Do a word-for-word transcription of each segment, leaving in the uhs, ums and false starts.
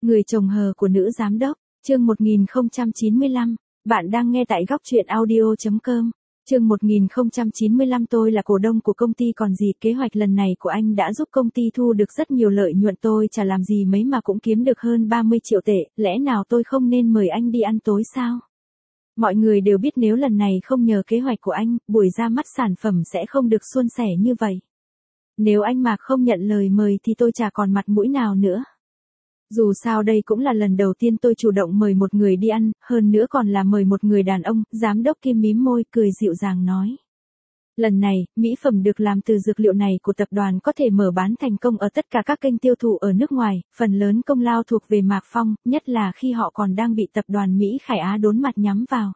Người chồng hờ của nữ giám đốc, chương một nghìn không trăm chín mươi lăm, bạn đang nghe tại góc truyện audio chấm com. Chương một nghìn không trăm chín mươi lăm tôi là cổ đông của công ty còn gì, kế hoạch lần này của anh đã giúp công ty thu được rất nhiều lợi nhuận, tôi chả làm gì mấy mà cũng kiếm được hơn ba mươi triệu tệ, lẽ nào tôi không nên mời anh đi ăn tối sao? Mọi người đều biết nếu lần này không nhờ kế hoạch của anh, buổi ra mắt sản phẩm sẽ không được suôn sẻ như vậy. Nếu anh Mạc không nhận lời mời thì tôi chả còn mặt mũi nào nữa. Dù sao đây cũng là lần đầu tiên tôi chủ động mời một người đi ăn, hơn nữa còn là mời một người đàn ông, giám đốc Kim mím môi cười dịu dàng nói. Lần này, mỹ phẩm được làm từ dược liệu này của tập đoàn có thể mở bán thành công ở tất cả các kênh tiêu thụ ở nước ngoài, phần lớn công lao thuộc về Mạc Phong, nhất là khi họ còn đang bị tập đoàn Mỹ Khải Á đốn mặt nhắm vào.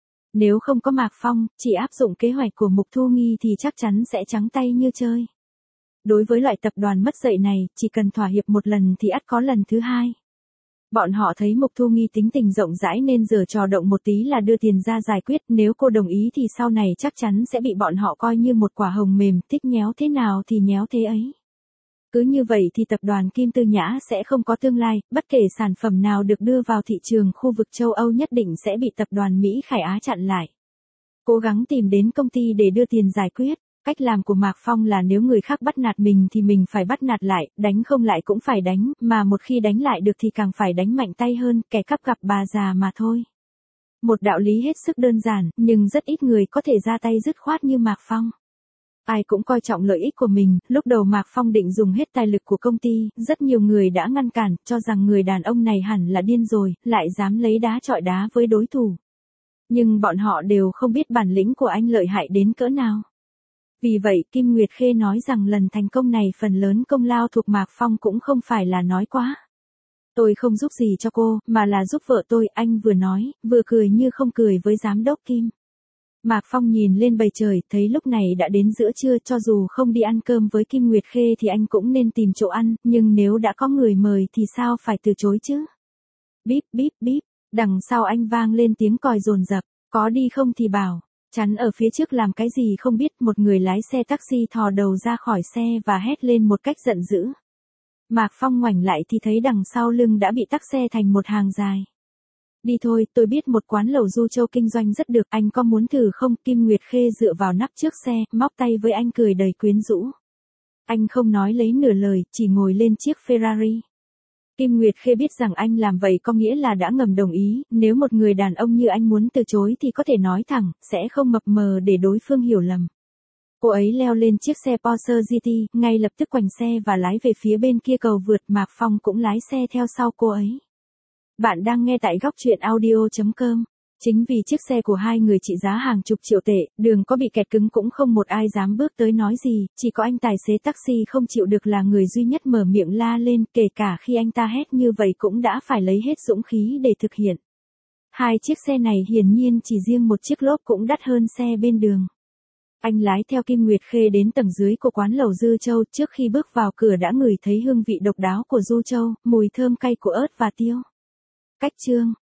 Nếu không có Mạc Phong, chỉ áp dụng kế hoạch của Mục Thu Nghi thì chắc chắn sẽ trắng tay như chơi. Đối với loại tập đoàn mất dạy này, chỉ cần thỏa hiệp một lần thì ắt có lần thứ hai. Bọn họ thấy Mục Thu Nghi tính tình rộng rãi nên giở trò động một tí là đưa tiền ra giải quyết, nếu cô đồng ý thì sau này chắc chắn sẽ bị bọn họ coi như một quả hồng mềm, thích nhéo thế nào thì nhéo thế ấy. Cứ như vậy thì tập đoàn Kim Tư Nhã sẽ không có tương lai, bất kể sản phẩm nào được đưa vào thị trường khu vực châu Âu nhất định sẽ bị tập đoàn Mỹ Khải Á chặn lại. Cố gắng tìm đến công ty để đưa tiền giải quyết. Cách làm của Mạc Phong là nếu người khác bắt nạt mình thì mình phải bắt nạt lại, đánh không lại cũng phải đánh, mà một khi đánh lại được thì càng phải đánh mạnh tay hơn, kẻ cắp gặp bà già mà thôi. Một đạo lý hết sức đơn giản, nhưng rất ít người có thể ra tay dứt khoát như Mạc Phong. Ai cũng coi trọng lợi ích của mình, lúc đầu Mạc Phong định dùng hết tài lực của công ty, rất nhiều người đã ngăn cản, cho rằng người đàn ông này hẳn là điên rồi, lại dám lấy đá chọi đá với đối thủ. Nhưng bọn họ đều không biết bản lĩnh của anh lợi hại đến cỡ nào. Vì vậy, Kim Nguyệt Khê nói rằng lần thành công này phần lớn công lao thuộc Mạc Phong cũng không phải là nói quá. Tôi không giúp gì cho cô, mà là giúp vợ tôi, anh vừa nói, vừa cười như không cười với giám đốc Kim. Mạc Phong nhìn lên bầu trời, thấy lúc này đã đến giữa trưa, cho dù không đi ăn cơm với Kim Nguyệt Khê thì anh cũng nên tìm chỗ ăn, nhưng nếu đã có người mời thì sao phải từ chối chứ? Bíp bíp bíp, đằng sau anh vang lên tiếng còi dồn dập, có đi không thì bảo. Chắn ở phía trước làm cái gì không biết, một người lái xe taxi thò đầu ra khỏi xe và hét lên một cách giận dữ. Mạc Phong ngoảnh lại thì thấy đằng sau lưng đã bị tắc xe thành một hàng dài. Đi thôi, tôi biết một quán lẩu Du Châu kinh doanh rất được, anh có muốn thử không? Kim Nguyệt Khê dựa vào nắp trước xe, móc tay với anh cười đầy quyến rũ. Anh không nói lấy nửa lời, chỉ ngồi lên chiếc Ferrari. Kim Nguyệt Khê biết rằng anh làm vậy có nghĩa là đã ngầm đồng ý, nếu một người đàn ông như anh muốn từ chối thì có thể nói thẳng, sẽ không mập mờ để đối phương hiểu lầm. Cô ấy leo lên chiếc xe Porsche giê tê, ngay lập tức quành xe và lái về phía bên kia cầu vượt, Mạc Phong cũng lái xe theo sau cô ấy. Bạn đang nghe tại góc truyện audio chấm com. Chính vì chiếc xe của hai người trị giá hàng chục triệu tệ, đường có bị kẹt cứng cũng không một ai dám bước tới nói gì, chỉ có anh tài xế taxi không chịu được là người duy nhất mở miệng la lên, kể cả khi anh ta hét như vậy cũng đã phải lấy hết dũng khí để thực hiện. Hai chiếc xe này hiển nhiên chỉ riêng một chiếc lốp cũng đắt hơn xe bên đường. Anh lái theo Kim Nguyệt Khê đến tầng dưới của quán lẩu Dư Châu, trước khi bước vào cửa đã ngửi thấy hương vị độc đáo của Du Châu, mùi thơm cay của ớt và tiêu. Cách chương